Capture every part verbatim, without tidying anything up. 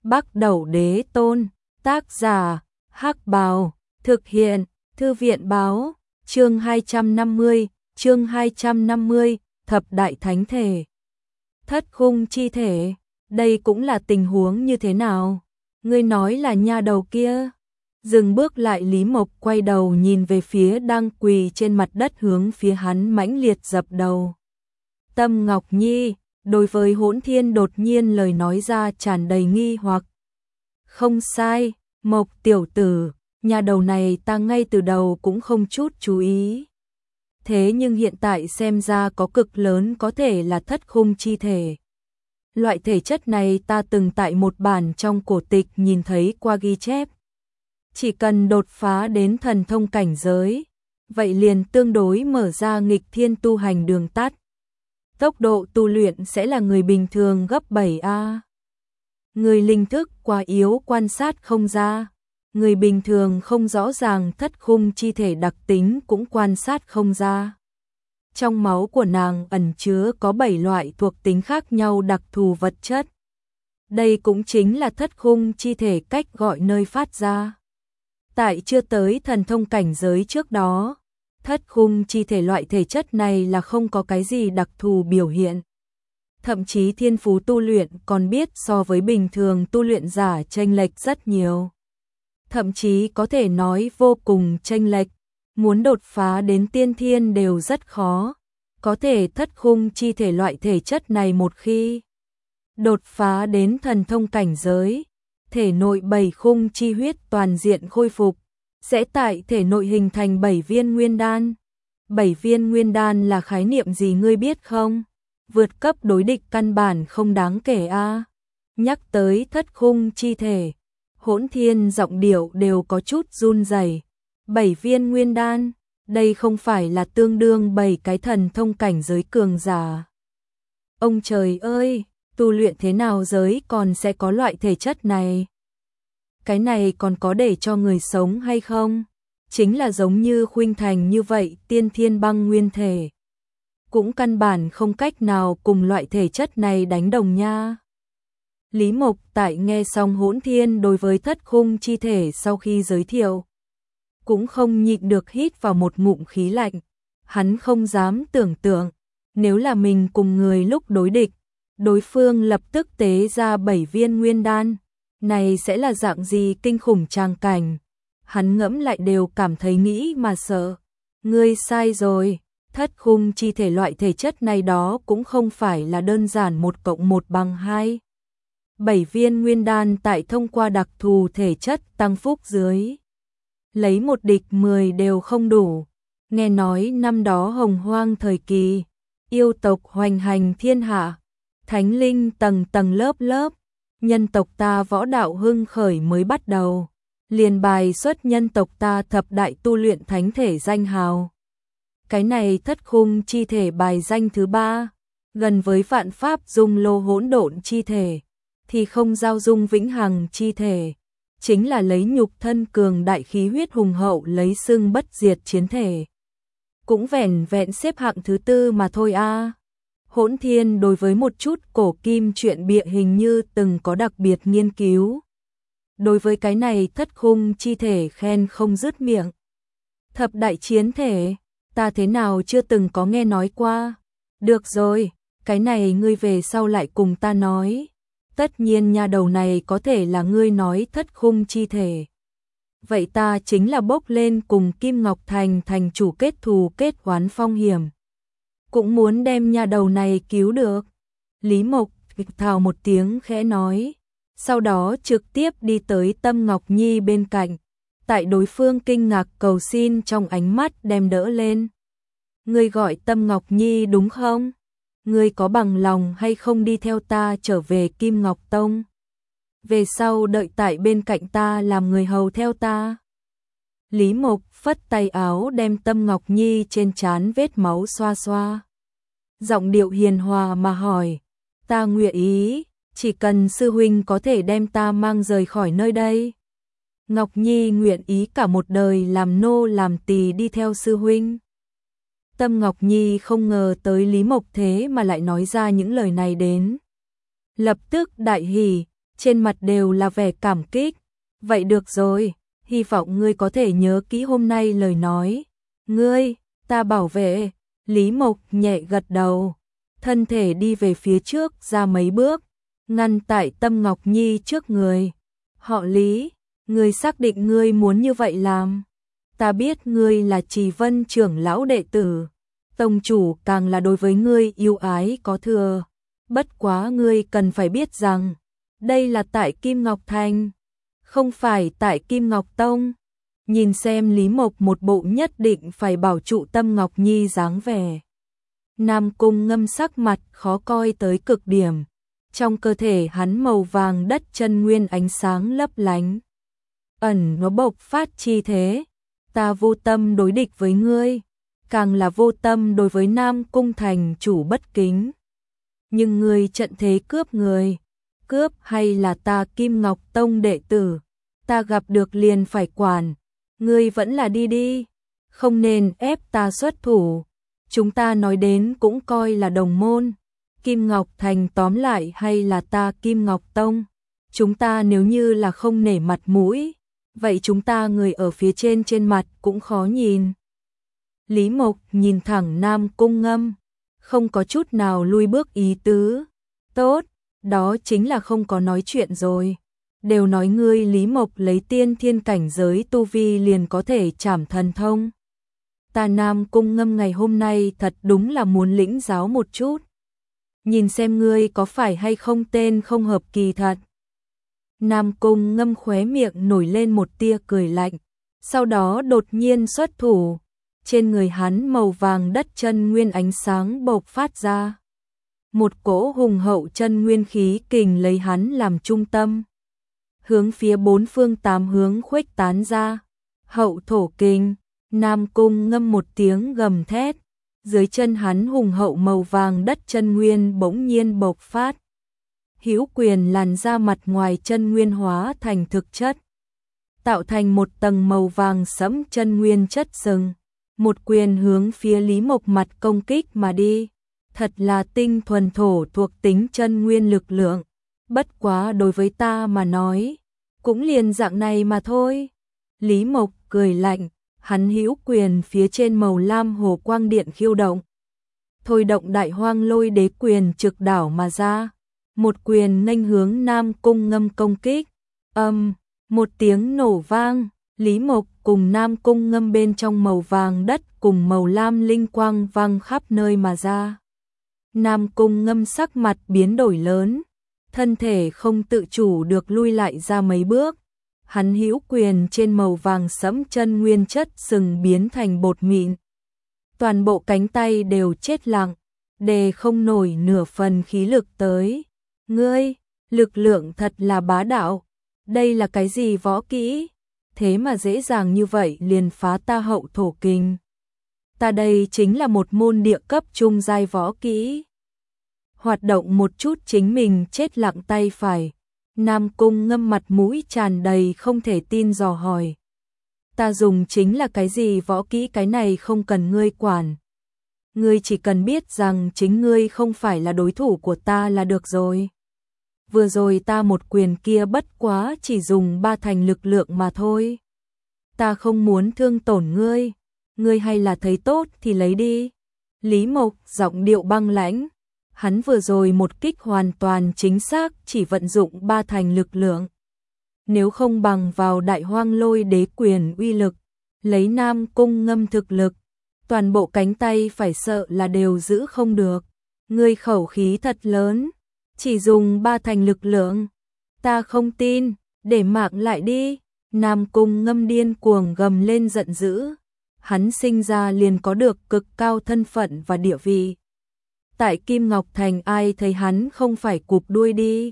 Bắc Đẩu Đế Tôn, tác giả, Hắc Bào, thực hiện, Thư viện báo, chương hai trăm năm mươi, chương hai trăm năm mươi, Thập Đại Thánh Thể. Thất khung chi thể, đây cũng là tình huống như thế nào? Ngươi nói là nha đầu kia. Dừng bước lại, Lý Mộc quay đầu nhìn về phía đang quỳ trên mặt đất, hướng phía hắn mãnh liệt dập đầu. Tâm Ngọc Nhi, đối với Hỗn Thiên đột nhiên lời nói ra tràn đầy nghi hoặc. Không sai, Mộc tiểu tử, nhà đầu này ta ngay từ đầu cũng không chút chú ý. Thế nhưng hiện tại xem ra có cực lớn có thể là thất khung chi thể. Loại thể chất này ta từng tại một bản trong cổ tịch nhìn thấy qua ghi chép. Chỉ cần đột phá đến thần thông cảnh giới, vậy liền tương đối mở ra nghịch thiên tu hành đường tắt. Tốc độ tu luyện sẽ là người bình thường gấp bảy a. Người linh thức quá yếu quan sát không ra, người bình thường không rõ ràng thất khung chi thể đặc tính cũng quan sát không ra. Trong máu của nàng ẩn chứa có bảy loại thuộc tính khác nhau đặc thù vật chất. Đây cũng chính là thất khung chi thể cách gọi nơi phát ra. Tại chưa tới thần thông cảnh giới trước đó, thất khung chi thể loại thể chất này là không có cái gì đặc thù biểu hiện. Thậm chí thiên phú tu luyện còn biết so với bình thường tu luyện giả chênh lệch rất nhiều. Thậm chí có thể nói vô cùng chênh lệch, muốn đột phá đến tiên thiên đều rất khó. Có thể thất khung chi thể loại thể chất này một khi đột phá đến thần thông cảnh giới, thể nội bảy khung chi huyết toàn diện khôi phục, sẽ tại thể nội hình thành bảy viên nguyên đan. Bảy viên nguyên đan là khái niệm gì ngươi biết không? Vượt cấp đối địch căn bản không đáng kể a. Nhắc tới thất khung chi thể, Hỗn Thiên giọng điệu đều có chút run rẩy. Bảy viên nguyên đan, đây không phải là tương đương bảy cái thần thông cảnh giới cường giả. Ông trời ơi, tu luyện thế nào giới còn sẽ có loại thể chất này? Cái này còn có để cho người sống hay không? Chính là giống như Khuynh Thành như vậy, tiên thiên băng nguyên thể. Cũng căn bản không cách nào cùng loại thể chất này đánh đồng nha. Lý Mộc tại nghe xong Hỗn Thiên đối với thất khung chi thể sau khi giới thiệu, cũng không nhịn được hít vào một ngụm khí lạnh. Hắn không dám tưởng tượng, nếu là mình cùng người lúc đối địch, đối phương lập tức tế ra bảy viên nguyên đan, này sẽ là dạng gì kinh khủng tràng cảnh. Hắn ngẫm lại đều cảm thấy nghĩ mà sợ. Ngươi sai rồi, thất khung chi thể loại thể chất này đó cũng không phải là đơn giản một cộng một bằng hai. Bảy viên nguyên đan tại thông qua đặc thù thể chất tăng phúc dưới, lấy một địch mười đều không đủ. Nghe nói năm đó hồng hoang thời kỳ, yêu tộc hoành hành thiên hạ, thánh linh tầng tầng lớp lớp, nhân tộc ta võ đạo hưng khởi mới bắt đầu, liền bài xuất nhân tộc ta thập đại tu luyện thánh thể danh hào. Cái này thất khung chi thể bài danh thứ ba, gần với vạn pháp dung lô hỗn độn chi thể, thì không giao dung vĩnh hằng chi thể, chính là lấy nhục thân cường đại khí huyết hùng hậu lấy xưng bất diệt chiến thể. Cũng vẻn vẹn xếp hạng thứ tư mà thôi a. Hỗn Thiên đối với một chút cổ kim chuyện bịa hình như từng có đặc biệt nghiên cứu. Đối với cái này thất khung chi thể khen không dứt miệng. Thập đại chiến thể, ta thế nào chưa từng có nghe nói qua. Được rồi, cái này ngươi về sau lại cùng ta nói. Tất nhiên nha đầu này có thể là ngươi nói thất khung chi thể. Vậy ta chính là bốc lên cùng Kim Ngọc Thành thành chủ kết thù kết oán phong hiểm. Cũng muốn đem nha đầu này cứu được. Lý Mộc thào một tiếng khẽ nói. Sau đó trực tiếp đi tới Tâm Ngọc Nhi bên cạnh. Tại đối phương kinh ngạc cầu xin trong ánh mắt đem đỡ lên. Ngươi gọi Tâm Ngọc Nhi đúng không? Ngươi có bằng lòng hay không đi theo ta trở về Kim Ngọc Tông? Về sau đợi tại bên cạnh ta làm người hầu theo ta. Lý Mộc phất tay áo đem Tâm Ngọc Nhi trên trán vết máu xoa xoa. Giọng điệu hiền hòa mà hỏi. Ta nguyện ý, chỉ cần sư huynh có thể đem ta mang rời khỏi nơi đây. Ngọc Nhi nguyện ý cả một đời làm nô làm tỳ đi theo sư huynh. Tâm Ngọc Nhi không ngờ tới Lý Mộc thế mà lại nói ra những lời này đến. Lập tức đại hỉ, trên mặt đều là vẻ cảm kích. Vậy được rồi, hy vọng ngươi có thể nhớ kỹ hôm nay lời nói. Ngươi, ta bảo vệ. Lý Mộc nhẹ gật đầu, thân thể đi về phía trước ra mấy bước, ngăn tại Tâm Ngọc Nhi trước người. Họ Lý, ngươi xác định ngươi muốn như vậy làm? Ta biết ngươi là Trì Vân trưởng lão đệ tử, tông chủ càng là đối với ngươi yêu ái có thừa. Bất quá ngươi cần phải biết rằng, đây là tại Kim Ngọc Thành, không phải tại Kim Ngọc Tông. Nhìn xem Lý Mộc một bộ nhất định phải bảo trụ Tâm Ngọc Nhi dáng vẻ. Nam Cung Ngâm sắc mặt khó coi tới cực điểm, trong cơ thể hắn màu vàng đất chân nguyên ánh sáng lấp lánh. Ẩn nó bộc phát chi thế, ta vô tâm đối địch với ngươi, càng là vô tâm đối với Nam Cung thành chủ bất kính. Nhưng ngươi trận thế cướp người, cướp hay là ta Kim Ngọc Tông đệ tử, ta gặp được liền phải quản. Ngươi vẫn là đi đi, không nên ép ta xuất thủ. Chúng ta nói đến cũng coi là đồng môn. Kim Ngọc Thành tóm lại hay là ta Kim Ngọc Tông. Chúng ta nếu như là không nể mặt mũi, vậy chúng ta người ở phía trên trên mặt cũng khó nhìn. Lý Mộc nhìn thẳng Nam Cung Ngâm, không có chút nào lui bước ý tứ. Tốt, đó chính là không có nói chuyện rồi. Đều nói ngươi Lý Mộc lấy tiên thiên cảnh giới tu vi liền có thể trảm thần thông. Ta Nam Cung Ngâm ngày hôm nay thật đúng là muốn lĩnh giáo một chút. Nhìn xem ngươi có phải hay không tên không hợp kỳ thật. Nam Cung Ngâm khóe miệng nổi lên một tia cười lạnh, sau đó đột nhiên xuất thủ. Trên người hắn màu vàng đất chân nguyên ánh sáng bộc phát ra. Một cỗ hùng hậu chân nguyên khí kình lấy hắn làm trung tâm, hướng phía bốn phương tám hướng khuếch tán ra. Hậu thổ kình. Nam Cung Ngâm một tiếng gầm thét, dưới chân hắn hùng hậu màu vàng đất chân nguyên bỗng nhiên bộc phát. Hữu quyền làn ra mặt ngoài chân nguyên hóa thành thực chất, tạo thành một tầng màu vàng sẫm chân nguyên chất sừng. Một quyền hướng phía Lý Mộc mặt công kích mà đi. Thật là tinh thuần thổ thuộc tính chân nguyên lực lượng. Bất quá đối với ta mà nói, cũng liền dạng này mà thôi. Lý Mộc cười lạnh, hắn hữu quyền phía trên màu lam hồ quang điện khiêu động. Thôi động đại hoang lôi đế quyền trực đảo mà ra. Một quyền nghênh hướng Nam Cung Ngâm công kích. Âm, um, một tiếng nổ vang, Lý Mộc cùng Nam Cung Ngâm bên trong màu vàng đất cùng màu lam linh quang vang khắp nơi mà ra. Nam Cung Ngâm sắc mặt biến đổi lớn, thân thể không tự chủ được lui lại ra mấy bước. Hắn hữu quyền trên màu vàng sẫm chân nguyên chất sừng biến thành bột mịn. Toàn bộ cánh tay đều chết lặng, đề không nổi nửa phần khí lực tới. Ngươi, lực lượng thật là bá đạo. Đây là cái gì võ kỹ? Thế mà dễ dàng như vậy liền phá ta hậu thổ kình. Ta đây chính là một môn địa cấp trung giai võ kỹ. Hoạt động một chút chính mình chết lặng tay phải. Nam Cung Ngâm mặt mũi tràn đầy không thể tin dò hỏi. Ta dùng chính là cái gì võ kỹ, cái này không cần ngươi quản. Ngươi chỉ cần biết rằng chính ngươi không phải là đối thủ của ta là được rồi. Vừa rồi ta một quyền kia bất quá chỉ dùng ba thành lực lượng mà thôi. Ta không muốn thương tổn ngươi. Ngươi hay là thấy tốt thì lấy đi. Lý Mộc giọng điệu băng lãnh. Hắn vừa rồi một kích hoàn toàn chính xác chỉ vận dụng ba thành lực lượng. Nếu không bằng vào đại hoang lôi đế quyền uy lực, lấy Nam Cung Ngâm thực lực, toàn bộ cánh tay phải sợ là đều giữ không được. Ngươi khẩu khí thật lớn, chỉ dùng ba thành lực lượng. Ta không tin, để mạng lại đi. Nam Cung Ngâm điên cuồng gầm lên giận dữ. Hắn sinh ra liền có được cực cao thân phận và địa vị. Tại Kim Ngọc Thành ai thấy hắn không phải cụp đuôi đi.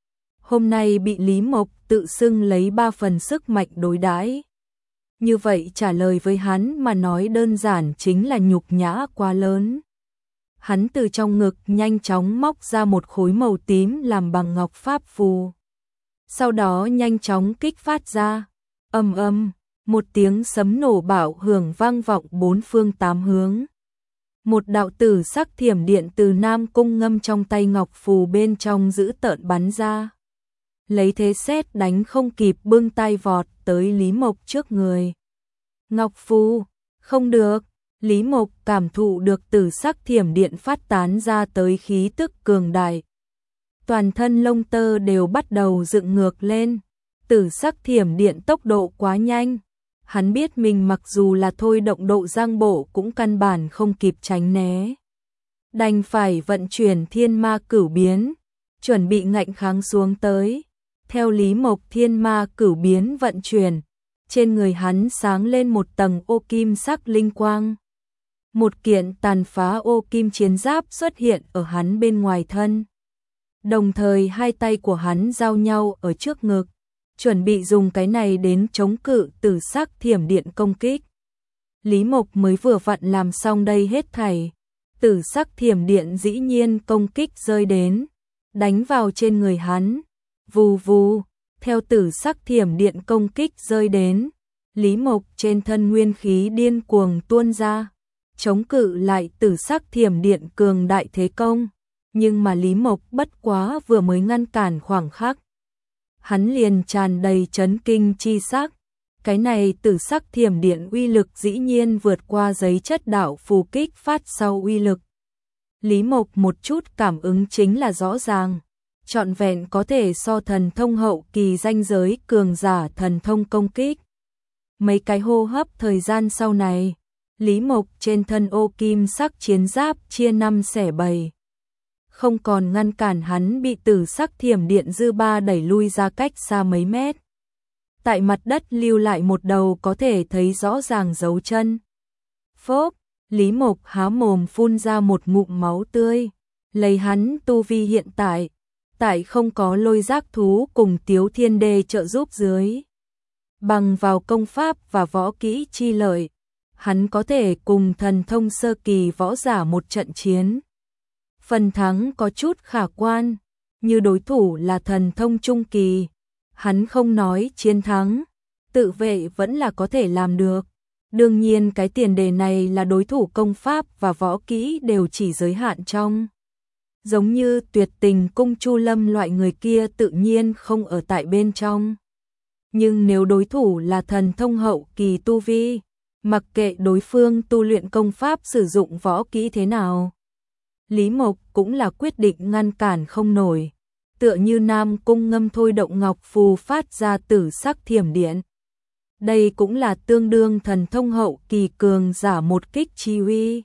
Hôm nay bị Lý Mộc tự xưng lấy ba phần sức mạnh đối đãi. Như vậy trả lời với hắn mà nói đơn giản chính là nhục nhã quá lớn. Hắn từ trong ngực nhanh chóng móc ra một khối màu tím làm bằng ngọc pháp phù. Sau đó nhanh chóng kích phát ra. Ầm ầm, một tiếng sấm nổ bạo hưởng vang vọng bốn phương tám hướng. Một đạo tử sắc thiểm điện từ Nam Cung Ngâm trong tay ngọc phù bên trong giữ tợn bắn ra. lấy thế sét đánh không kịp bưng tay vọt tới Lý Mộc trước người. Ngọc Phù, không được, Lý Mộc cảm thụ được tử sắc thiểm điện phát tán ra tới khí tức cường đại. Toàn thân lông tơ đều bắt đầu dựng ngược lên, tử sắc thiểm điện tốc độ quá nhanh. Hắn biết mình mặc dù là thôi động độ giang bộ cũng căn bản không kịp tránh né. Đành phải vận chuyển thiên ma cửu biến, chuẩn bị ngạnh kháng xuống tới. Theo Lý Mộc thiên ma cửu biến vận chuyển, trên người hắn sáng lên một tầng ô kim sắc linh quang. Một kiện tàn phá ô kim chiến giáp xuất hiện ở hắn bên ngoài thân. Đồng thời hai tay của hắn giao nhau ở trước ngực, chuẩn bị dùng cái này đến chống cự tử sắc thiểm điện công kích. Lý Mộc mới vừa vặn làm xong đây hết thảy, tử sắc thiểm điện dĩ nhiên công kích rơi đến, đánh vào trên người hắn. Vù vù, theo tử sắc thiểm điện công kích rơi đến, Lý Mộc trên thân nguyên khí điên cuồng tuôn ra, chống cự lại tử sắc thiểm điện cường đại thế công. Nhưng mà Lý Mộc bất quá vừa mới ngăn cản khoảng khắc, hắn liền tràn đầy chấn kinh chi sắc. Cái này tử sắc thiểm điện uy lực dĩ nhiên vượt qua giấy chất đạo phù kích phát sau uy lực. Lý Mộc một chút cảm ứng chính là rõ ràng, trọn vẹn có thể so thần thông hậu kỳ danh giới cường giả thần thông công kích. Mấy cái hô hấp thời gian sau này, Lý Mộc trên thân ô kim sắc chiến giáp chia năm xẻ bảy, không còn ngăn cản hắn bị tử sắc thiểm điện dư ba đẩy lui ra cách xa mấy mét. Tại mặt đất lưu lại một đầu có thể thấy rõ ràng dấu chân. Phốc, Lý Mộc há mồm phun ra một ngụm máu tươi, lấy hắn tu vi hiện tại, tại không có lôi giác thú cùng Tiếu Thiên Đê trợ giúp dưới. Bằng vào công pháp và võ kỹ chi lợi, hắn có thể cùng thần thông sơ kỳ võ giả một trận chiến. Phần thắng có chút khả quan, như đối thủ là thần thông trung kỳ, hắn không nói chiến thắng, tự vệ vẫn là có thể làm được. Đương nhiên cái tiền đề này là đối thủ công pháp và võ kỹ đều chỉ giới hạn trong. Giống như Tuyệt Tình Cung Chu Lâm loại người kia tự nhiên không ở tại bên trong. Nhưng nếu đối thủ là thần thông hậu kỳ tu vi, mặc kệ đối phương tu luyện công pháp sử dụng võ kỹ thế nào, Lý Mộc cũng là quyết định ngăn cản không nổi. Tựa như Nam Cung Ngâm thôi động ngọc phù phát ra tử sắc thiểm điện. Đây cũng là tương đương thần thông hậu kỳ cường giả một kích chi uy.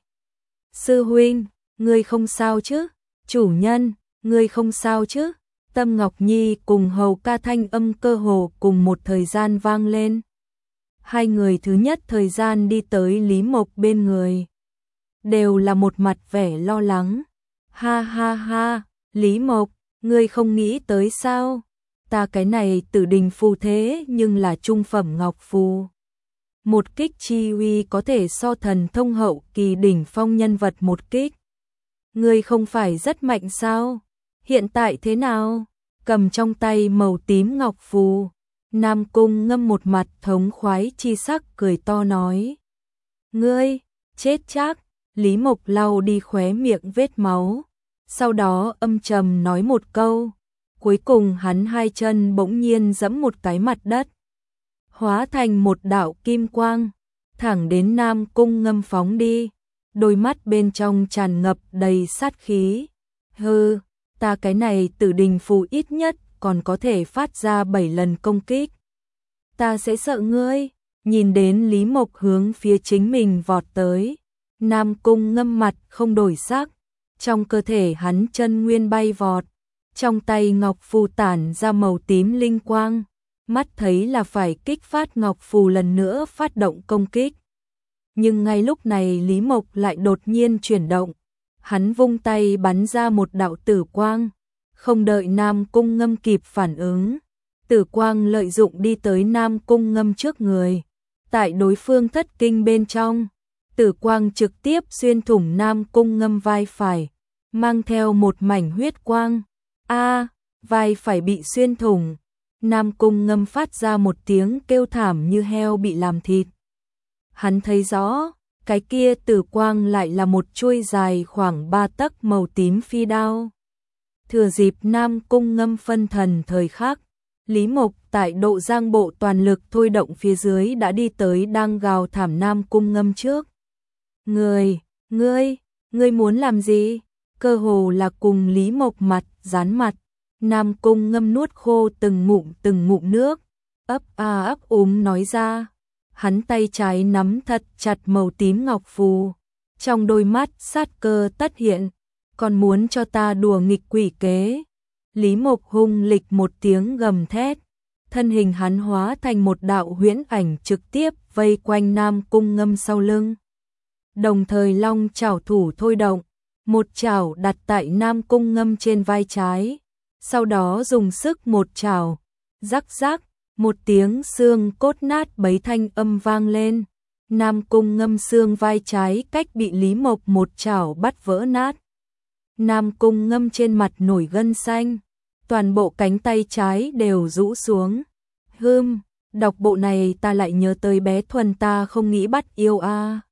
Sư huynh, ngươi không sao chứ? Chủ nhân, ngươi không sao chứ? Tâm Ngọc Nhi cùng Hầu Ca thanh âm cơ hồ cùng một thời gian vang lên. Hai người thứ nhất thời gian đi tới Lý Mộc bên người, đều là một mặt vẻ lo lắng. Ha ha ha, Lý Mộc, ngươi không nghĩ tới sao? Ta cái này tử đình phù thế nhưng là trung phẩm ngọc phù. Một kích chi uy có thể so thần thông hậu kỳ đỉnh phong nhân vật một kích. Ngươi không phải rất mạnh sao? Hiện tại thế nào? Cầm trong tay màu tím ngọc phù, Nam Cung Ngâm một mặt thống khoái chi sắc cười to nói. Ngươi, chết chắc. Lý Mộc lau đi khóe miệng vết máu, sau đó âm trầm nói một câu, cuối cùng hắn hai chân bỗng nhiên giẫm một cái mặt đất, hóa thành một đạo kim quang, thẳng đến Nam Cung Ngâm phóng đi, đôi mắt bên trong tràn ngập đầy sát khí. Hừ, ta cái này tử đình phù ít nhất còn có thể phát ra bảy lần công kích. Ta sẽ sợ ngươi. Nhìn đến Lý Mộc hướng phía chính mình vọt tới, Nam Cung Ngâm mặt không đổi sắc, trong cơ thể hắn chân nguyên bay vọt, trong tay ngọc phù tản ra màu tím linh quang, mắt thấy là phải kích phát ngọc phù lần nữa phát động công kích. Nhưng ngay lúc này Lý Mộc lại đột nhiên chuyển động, hắn vung tay bắn ra một đạo tử quang, không đợi Nam Cung Ngâm kịp phản ứng, tử quang lợi dụng đi tới Nam Cung Ngâm trước người, tại đối phương thất kinh bên trong, tử quang trực tiếp xuyên thủng Nam Cung Ngâm vai phải, mang theo một mảnh huyết quang. A, vai phải bị xuyên thủng. Nam Cung Ngâm phát ra một tiếng kêu thảm như heo bị làm thịt. Hắn thấy rõ, cái kia tử quang lại là một chuôi dài khoảng ba tấc màu tím phi đao. Thừa dịp Nam Cung Ngâm phân thần thời khắc, Lý Mộc tại độ giang bộ toàn lực thôi động phía dưới đã đi tới đang gào thảm Nam Cung Ngâm trước. Người, ngươi, ngươi muốn làm gì? Cơ hồ là cùng Lý Mộc mặt, dán mặt. Nam Cung Ngâm nuốt khô từng ngụm từng ngụm nước, ấp a ấp úng nói ra. Hắn tay trái nắm thật chặt màu tím ngọc phù, trong đôi mắt sát cơ tất hiện, còn muốn cho ta đùa nghịch quỷ kế. Lý Mộc hung lịch một tiếng gầm thét, thân hình hắn hóa thành một đạo huyễn ảnh trực tiếp vây quanh Nam Cung Ngâm sau lưng. Đồng thời long chảo thủ thôi động, một chảo đặt tại Nam Cung Ngâm trên vai trái, sau đó dùng sức một chảo, rắc rắc, một tiếng xương cốt nát bấy thanh âm vang lên. Nam Cung Ngâm xương vai trái cách bị Lý Mộc một chảo bắt vỡ nát. Nam Cung Ngâm trên mặt nổi gân xanh, toàn bộ cánh tay trái đều rũ xuống. Hừm, đọc bộ này ta lại nhớ tới bé Thuần ta không nghĩ bắt yêu a. À.